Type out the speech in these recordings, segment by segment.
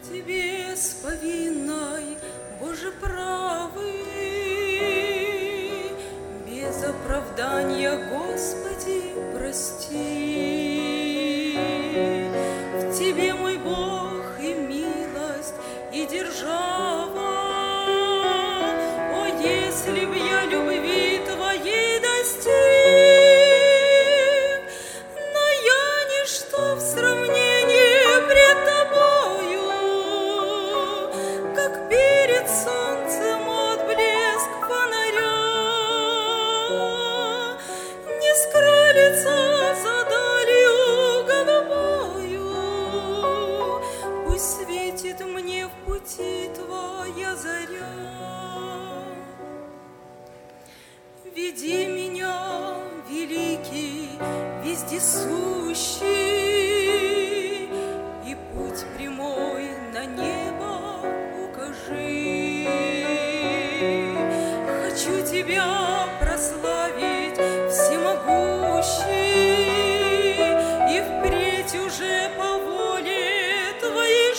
Тебе с повинной, Боже правый, без оправдания, Господи, прости. В Тебе, мой Бог, и милость, и держава. О, если б я любви Твоей достиг, но я ничто в сравнении пред Тобою, как перед солнцем отблеск фонаря. Не скрылится за далью голубою, пусть светит мне в пути Твоя заря. Веди меня, великий, вездесущий, и путь прямой на небо укажи. Хочу Тебя прославить, всемогущий, и впредь уже по воле Твоей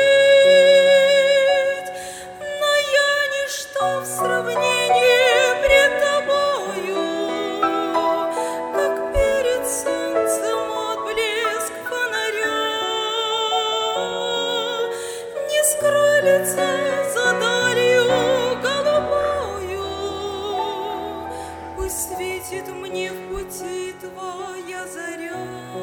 жить. Но я ничто в сравнении пред Тобою, как перед солнцем отблеск фонаря. Не скрылится за далью голубою, пусть светит мне в пути Твоя заря.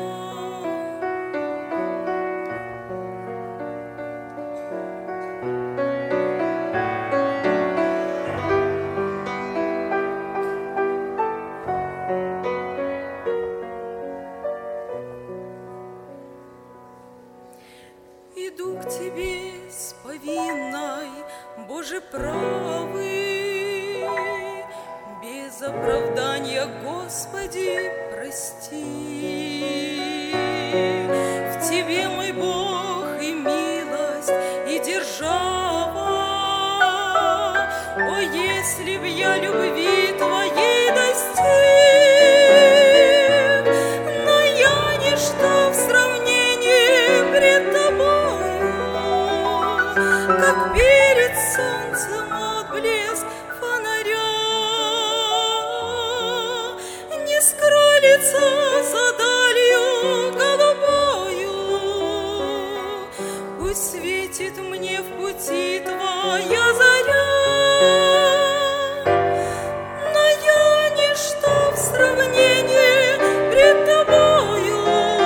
Иду к Тебе с повинной, Боже правый, без оправдания, Господи, прости. В Тебе, мой Бог, и милость, и держава. О, если б я любви Твоей достиг, но я ничто в сравнении пред Тобою, как перед солнцем отблеск фонаря. Не скрылится за далью голубою, пусть светит мне в пути Твоя заря. Но я ничто в сравнении пред Тобою,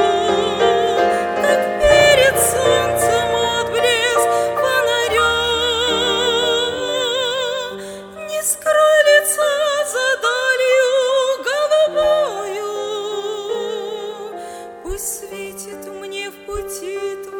как перед солнцем отблеск фонаря. Не скрылится за далью голубою, пусть светит мне в пути Твоя.